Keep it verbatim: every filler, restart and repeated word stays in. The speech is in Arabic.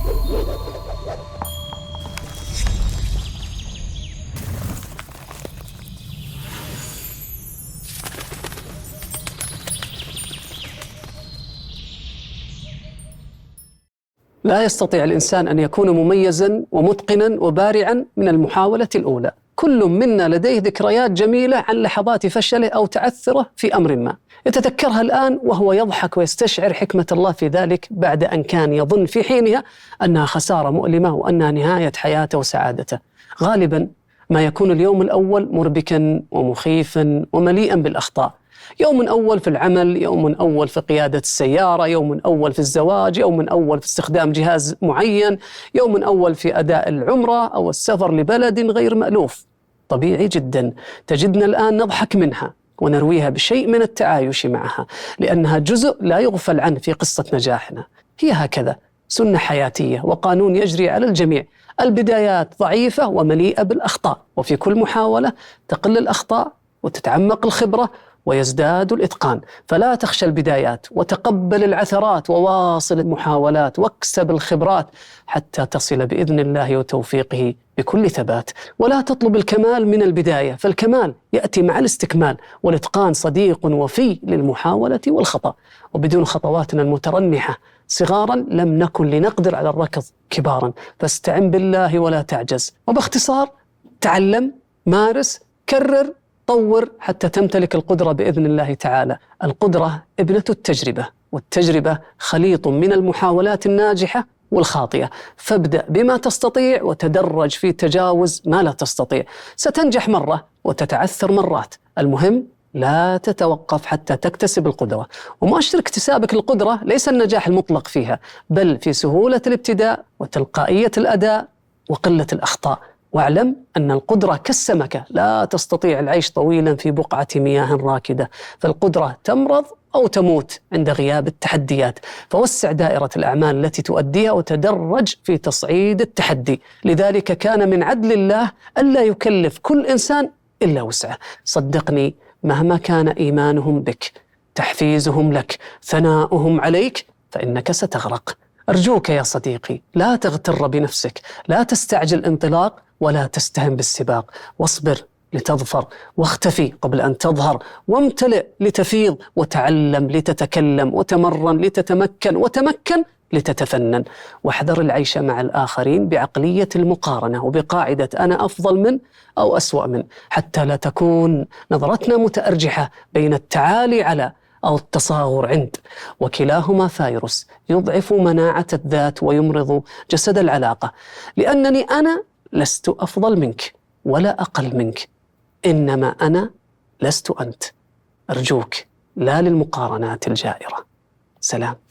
لا يستطيع الإنسان أن يكون مميزاً ومتقناً وبارعاً من المحاولة الأولى. كل منا لديه ذكريات جميلة عن لحظات فشله أو تعثره في أمر ما، يتذكرها الآن وهو يضحك ويستشعر حكمة الله في ذلك، بعد أن كان يظن في حينها أنها خسارة مؤلمة وأنها نهاية حياته وسعادته. غالباً ما يكون اليوم الأول مربكاً ومخيفاً ومليئاً بالأخطاء. يوم أول في العمل، يوم أول في قيادة السيارة، يوم أول في الزواج، يوم أول في استخدام جهاز معين، يوم أول في أداء العمرة أو السفر لبلد غير مألوف. طبيعي جدا تجدنا الآن نضحك منها ونرويها بشيء من التعايش معها، لأنها جزء لا يغفل عنه في قصة نجاحنا. هي هكذا سنة حياتية وقانون يجري على الجميع. البدايات ضعيفة ومليئة بالأخطاء، وفي كل محاولة تقل الأخطاء وتتعمق الخبرة ويزداد الإتقان. فلا تخشى البدايات وتقبل العثرات وواصل المحاولات واكسب الخبرات حتى تصل بإذن الله وتوفيقه بكل ثبات. ولا تطلب الكمال من البداية، فالكمال يأتي مع الاستكمال، والإتقان صديق وفي للمحاولة والخطأ. وبدون خطواتنا المترنحة صغارا لم نكن لنقدر على الركض كبارا، فاستعن بالله ولا تعجز. وباختصار تعلم، مارس، كرر، طور حتى تمتلك القدرة بإذن الله تعالى. القدرة ابنة التجربة، والتجربة خليط من المحاولات الناجحة والخاطئة. فابدأ بما تستطيع وتدرج في تجاوز ما لا تستطيع. ستنجح مرة وتتعثر مرات، المهم لا تتوقف حتى تكتسب القدرة. ومؤشر اكتسابك القدرة ليس النجاح المطلق فيها، بل في سهولة الابتداء وتلقائية الأداء وقلة الأخطاء. واعلم أن القدرة كالسمكة لا تستطيع العيش طويلا في بقعة مياه راكدة، فالقدرة تمرض أو تموت عند غياب التحديات. فوسع دائرة الأعمال التي تؤديها وتدرج في تصعيد التحدي. لذلك كان من عدل الله ألا يكلف كل إنسان إلا وسعه. صدقني، مهما كان إيمانهم بك، تحفيزهم لك، ثناؤهم عليك، فإنك ستغرق. أرجوك يا صديقي لا تغتر بنفسك، لا تستعجل انطلاق ولا تستهن بالسباق. واصبر لتظفر، واختفي قبل أن تظهر، وامتلئ لتفيض، وتعلم لتتكلم، وتمرن لتتمكن، وتمكن لتتفنن. واحذر العيش مع الآخرين بعقلية المقارنة وبقاعدة أنا أفضل من أو أسوأ من، حتى لا تكون نظرتنا متأرجحة بين التعالي على أو التصاغر عند، وكلاهما فايروس يضعف مناعة الذات ويمرض جسد العلاقة. لأنني أنا لست أفضل منك ولا أقل منك، إنما أنا لست أنت. أرجوك لا للمقارنات الجائرة. سلام.